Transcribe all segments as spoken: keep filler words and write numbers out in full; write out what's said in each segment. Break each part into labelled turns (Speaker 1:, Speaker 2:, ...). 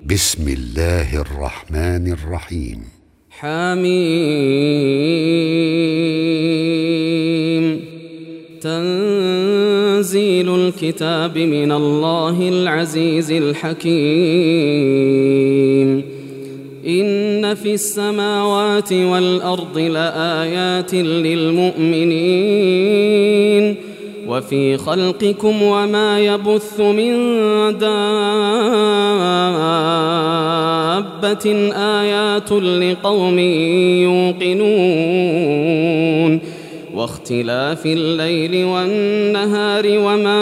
Speaker 1: بسم الله الرحمن الرحيم.
Speaker 2: حميم. تنزيل الكتاب من الله العزيز الحكيم. إن في السماوات والأرض لآيات للمؤمنين وفي خلقكم وما يبث من دابة آيات لقوم يوقنون واختلاف الليل والنهار وما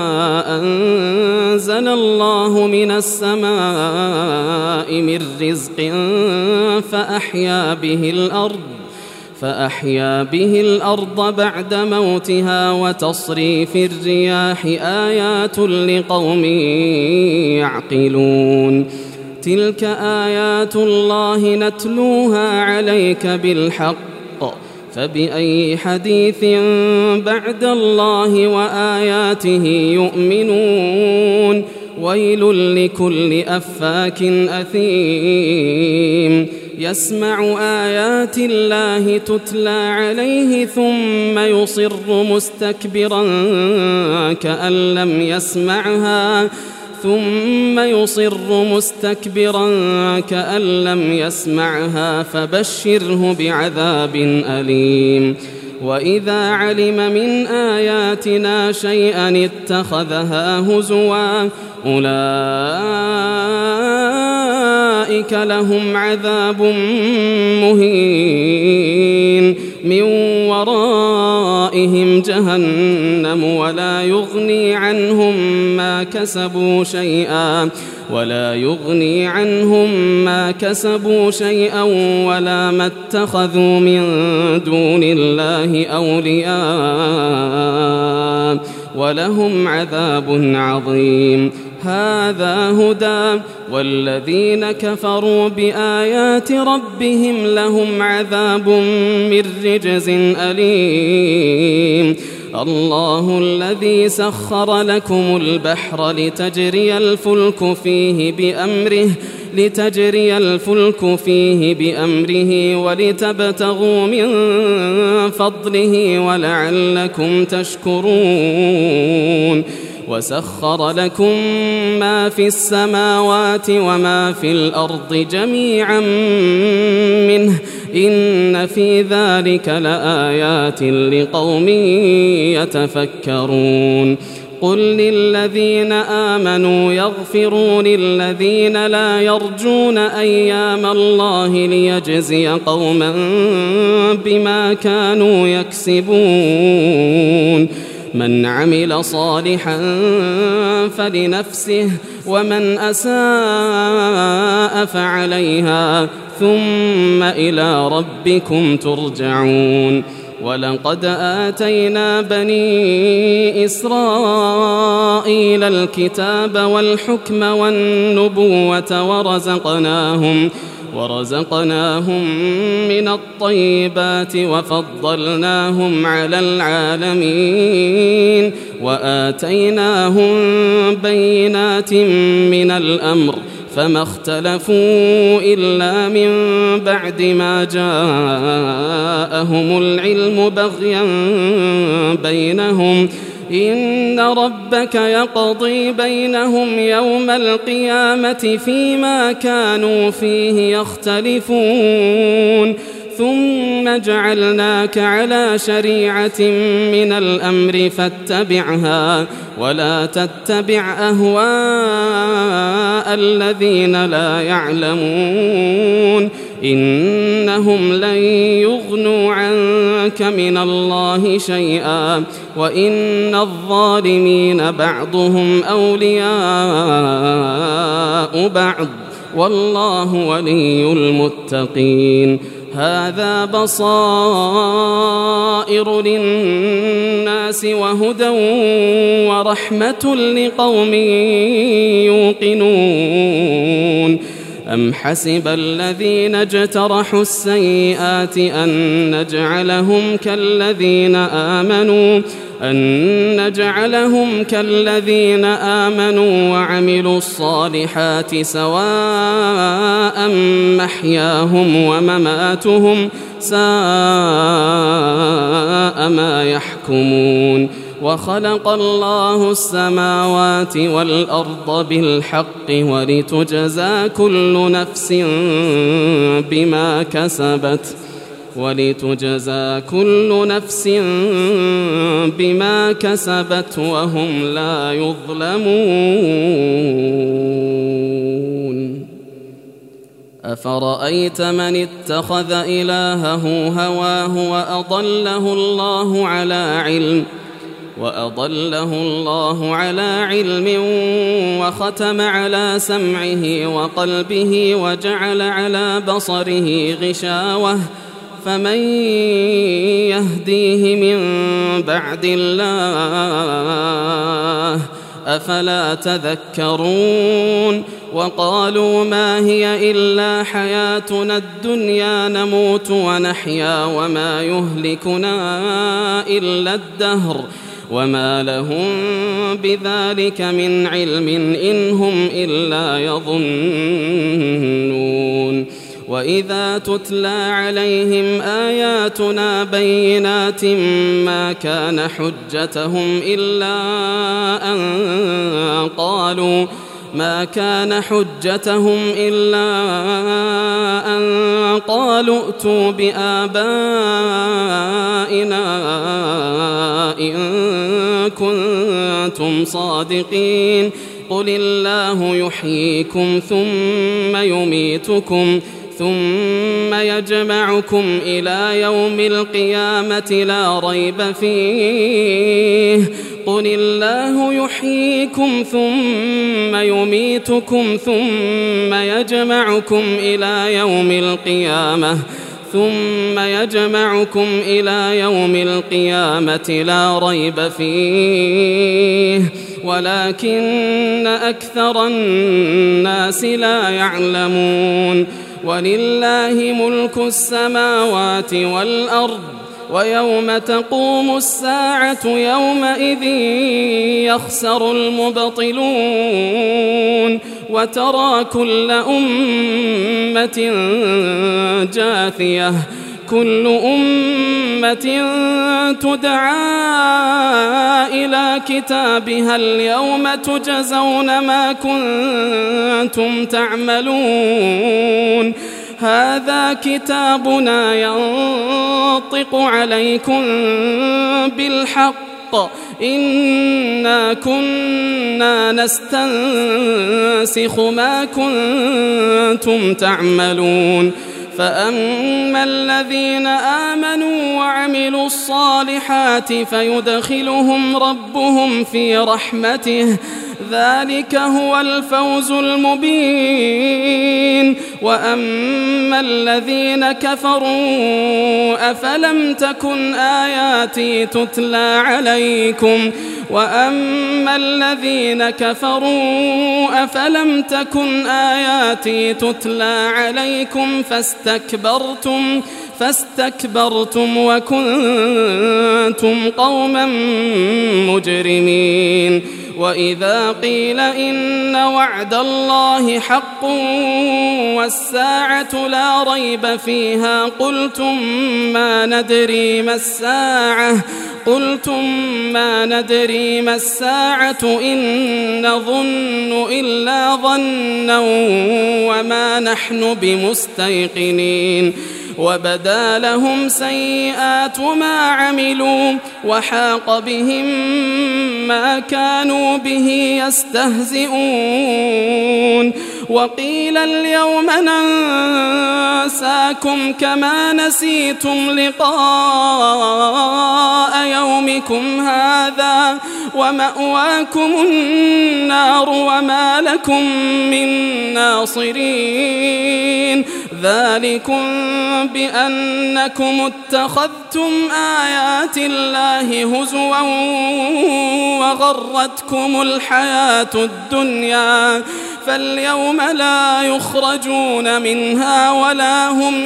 Speaker 2: أنزل الله من السماء من رزق فأحيا به الأرض فأحيا به الأرض بعد موتها وتصريف الرياح آيات لقوم يعقلون. تلك آيات الله نتلوها عليك بالحق فبأي حديث بعد الله وآياته يؤمنون. ويل لكل أفاك أثيم يسمع آيات الله تتلى عليه ثم يصر مستكبرا كأن لم يسمعها ثم يصر مستكبرا كأن لم يسمعها فبشره بعذاب أليم. وإذا علم من آياتنا شيئا اتخذها هزوا أولئك لهم عذاب مهين من ورائهم جهنم ولا يغني عنهم ما كسبوا شيئا ولا يغني عنهم ما كسبوا شيئا ولا ما اتخذوا من دون الله أولياء ولهم عذاب عظيم. هذا هدى والذين كفروا بآيات ربهم لهم عذاب من رجز أليم. الله الذي سخر لكم البحر لتجري الفلك فيه بأمره لتجري الفلك فيه بأمره ولتبتغوا من فضله ولعلكم تشكرون. وسخر لكم ما في السماوات وما في الأرض جميعا منه إن في ذلك لآيات لقوم يتفكرون. قل للذين آمنوا يغفروا للذين لا يرجون أيام الله ليجزي قوما بما كانوا يكسبون. من عمل صالحا فلنفسه ومن أساء فعليها ثم إلى ربكم ترجعون. ولقد آتينا بني إسرائيل الكتاب والحكم والنبوة ورزقناهم ورزقناهم من الطيبات وفضلناهم على العالمين وآتيناهم بينات من الأمر فما اختلفوا إلا من بعد ما جاءهم العلم بغيا بينهم إن ربك يقضي بينهم يوم القيامة فيما كانوا فيه يختلفون. ثم جعلناك على شريعة من الأمر فاتبعها ولا تتبع أهواء الذين لا يعلمون إنهم لن يغنوا عنك من الله شيئا وإن الظالمين بعضهم أولياء بعض والله ولي المتقين. هذا بصائر للناس وهدى ورحمة لقوم يوقنون. أم حسب الذين اجترحوا السيئات أن نجعلهم كالذين آمنوا أن نجعلهم كالذين آمنوا وعملوا الصالحات سواء محياهم ومماتهم ساء ما يحكمون وخلق الله السماوات والأرض بالحق ولتجزى كل نفس بما كسبت ولتجزى كل نفس بما كسبت وهم لا يظلمون. أفرأيت من اتخذ إلهه هواه وأضله الله على علم وأضله الله على علم وختم على سمعه وقلبه وجعل على بصره غشاوة فمن يهديه من بعد الله أفلا تذكرون. وقالوا ما هي إلا حياتنا الدنيا نموت ونحيا وما يهلكنا إلا الدهر وما لهم بذلك من علم إن هم إلا يظنون. وإذا تتلى عليهم آياتنا بينات ما كان حجتهم إلا أن قالوا ما كان حجتهم إلا أن قالوا ائتوا بآبائنا إن كنتم صادقين. قل الله يحييكم ثم يميتكم ثم يجمعكم إلى يوم القيامة لا ريب فيه. قل الله يحييكم ثم يميتكم ثم يجمعكم إلى يوم القيامة ثم يجمعكم إلى يوم القيامة لا ريب فيه ولكن أكثر الناس لا يعلمون. ولله ملك السماوات والأرض ويوم تقوم الساعة يومئذ يخسر المبطلون وترى كل أمة جاثية كل أمة تدعى إلى كتابها اليوم تجزون ما كنتم تعملون. هذا كتابنا ينطق عليكم بالحق إنا كنا نستنسخ ما كنتم تعملون. فأما الذين آمنوا وعملوا الصالحات فيدخلهم ربهم في رحمته ذلك هو الفوز المبين. وأما الذين كفروا أفلم تكن آياتي تتلى عليكم وأما الذين كفروا أفلم تكن آياتي تتلى عليكم فاستكبرتم فاستكبرتم وكنتم قوما مجرمين. وإذا قيل إن وعد الله حق والساعة لا ريب فيها قلتم ما ندري ما الساعة قلتم ما ندري ما الساعة إن نظن إلا ظنا وما نحن بمستيقنين. وبدا لهم سيئات ما عملوا وحاق بهم ما كانوا به يستهزئون. وقيل اليوم ننساكم كما نسيتم لقاء يومكم هذا ومأواكم النار وما لكم من ناصرين. ذلكم بأنكم اتخذتم آيات الله هزوا وغرتكم الحياة الدنيا فاليوم لا يخرجون منها ولا هم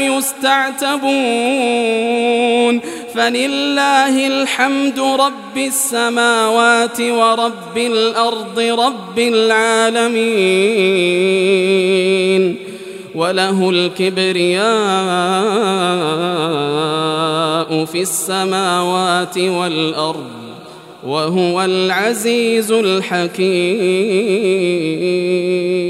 Speaker 2: يستعتبون فلله الحمد رب السماوات ورب الأرض رب العالمين وله الكبرياء في السماوات والأرض وهو العزيز الحكيم.